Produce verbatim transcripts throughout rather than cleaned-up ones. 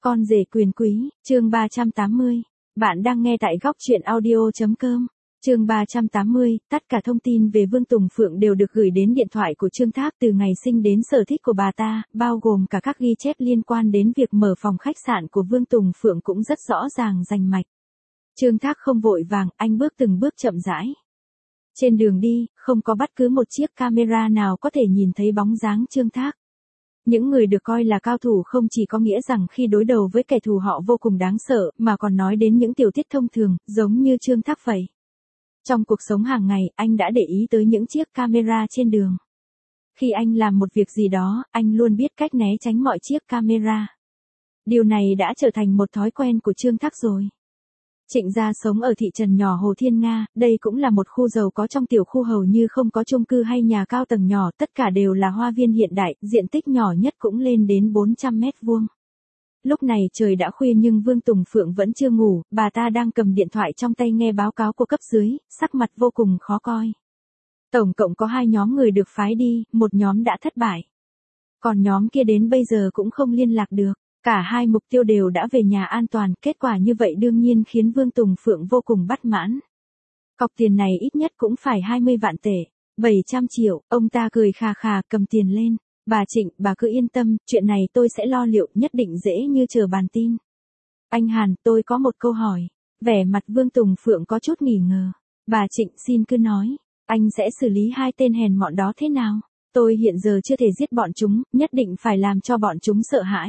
Con rể quyền quý, chương ba trăm tám mươi. Bạn đang nghe tại góc truyện audio chấm com. Chương ba trăm tám mươi, tất cả thông tin về Vương Tùng Phượng đều được gửi đến điện thoại của Trương Thác từ ngày sinh đến sở thích của bà ta, bao gồm cả các ghi chép liên quan đến việc mở phòng khách sạn của Vương Tùng Phượng cũng rất rõ ràng rành mạch. Trương Thác không vội vàng, anh bước từng bước chậm rãi. Trên đường đi, không có bất cứ một chiếc camera nào có thể nhìn thấy bóng dáng Trương Thác. Những người được coi là cao thủ không chỉ có nghĩa rằng khi đối đầu với kẻ thù họ vô cùng đáng sợ, mà còn nói đến những tiểu tiết thông thường, giống như Trương Thác vậy. Trong cuộc sống hàng ngày, anh đã để ý tới những chiếc camera trên đường. Khi anh làm một việc gì đó, anh luôn biết cách né tránh mọi chiếc camera. Điều này đã trở thành một thói quen của Trương Thác rồi. Trịnh gia sống ở thị trấn nhỏ Hồ Thiên Nga, đây cũng là một khu giàu có trong tiểu khu hầu như không có chung cư hay nhà cao tầng nhỏ, tất cả đều là hoa viên hiện đại, diện tích nhỏ nhất cũng lên đến bốn trăm mét vuông. Lúc này trời đã khuya nhưng Vương Tùng Phượng vẫn chưa ngủ, bà ta đang cầm điện thoại trong tay nghe báo cáo của cấp dưới, sắc mặt vô cùng khó coi. Tổng cộng có hai nhóm người được phái đi, một nhóm đã thất bại. Còn nhóm kia đến bây giờ cũng không liên lạc được. Cả hai mục tiêu đều đã về nhà an toàn, kết quả như vậy đương nhiên khiến Vương Tùng Phượng vô cùng bất mãn. Cọc tiền này ít nhất cũng phải hai mươi vạn tệ, bảy trăm triệu, ông ta cười khà khà cầm tiền lên. Bà Trịnh, bà cứ yên tâm, chuyện này tôi sẽ lo liệu, nhất định dễ như chờ bàn tin. Anh Hàn, tôi có một câu hỏi. Vẻ mặt Vương Tùng Phượng có chút nghỉ ngờ. Bà Trịnh xin cứ nói, anh sẽ xử lý hai tên hèn mọn đó thế nào? Tôi hiện giờ chưa thể giết bọn chúng, nhất định phải làm cho bọn chúng sợ hãi.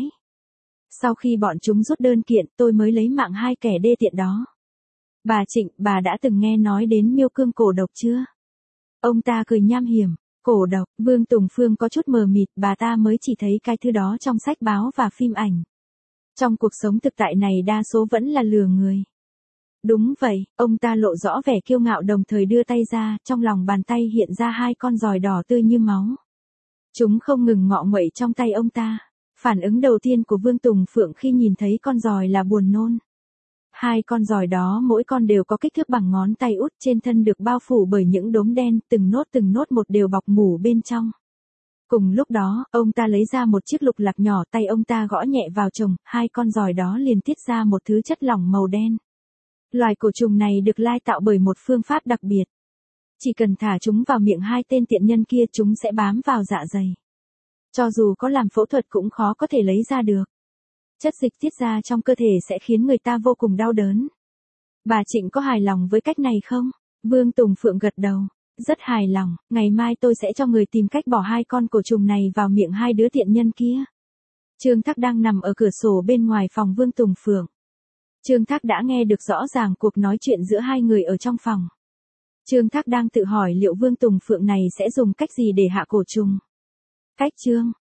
Sau khi bọn chúng rút đơn kiện, tôi mới lấy mạng hai kẻ đê tiện đó. Bà Trịnh, bà đã từng nghe nói đến miêu cương cổ độc chưa? Ông ta cười nham hiểm. Cổ độc, Vương Tùng Phương có chút mờ mịt, bà ta mới chỉ thấy cái thứ đó trong sách báo và phim ảnh. Trong cuộc sống thực tại này đa số vẫn là lừa người. Đúng vậy, ông ta lộ rõ vẻ kiêu ngạo đồng thời đưa tay ra, trong lòng bàn tay hiện ra hai con giòi đỏ tươi như máu. Chúng không ngừng ngọ nguậy trong tay ông ta. Phản ứng đầu tiên của Vương Tùng Phượng khi nhìn thấy con giòi là buồn nôn. Hai con giòi đó mỗi con đều có kích thước bằng ngón tay út, trên thân được bao phủ bởi những đốm đen, từng nốt từng nốt một đều bọc mủ bên trong. Cùng lúc đó, ông ta lấy ra một chiếc lục lạc nhỏ, tay ông ta gõ nhẹ vào chồng, hai con giòi đó liền tiết ra một thứ chất lỏng màu đen. Loài cổ trùng này được lai tạo bởi một phương pháp đặc biệt. Chỉ cần thả chúng vào miệng hai tên tiện nhân kia chúng sẽ bám vào dạ dày. Cho dù có làm phẫu thuật cũng khó có thể lấy ra được. Chất dịch tiết ra trong cơ thể sẽ khiến người ta vô cùng đau đớn. Bà Trịnh có hài lòng với cách này không? Vương Tùng Phượng gật đầu. Rất hài lòng, ngày mai tôi sẽ cho người tìm cách bỏ hai con cổ trùng này vào miệng hai đứa tiện nhân kia. Trương Thác đang nằm ở cửa sổ bên ngoài phòng Vương Tùng Phượng. Trương Thác đã nghe được rõ ràng cuộc nói chuyện giữa hai người ở trong phòng. Trương Thác đang tự hỏi liệu Vương Tùng Phượng này sẽ dùng cách gì để hạ cổ trùng. Cách chương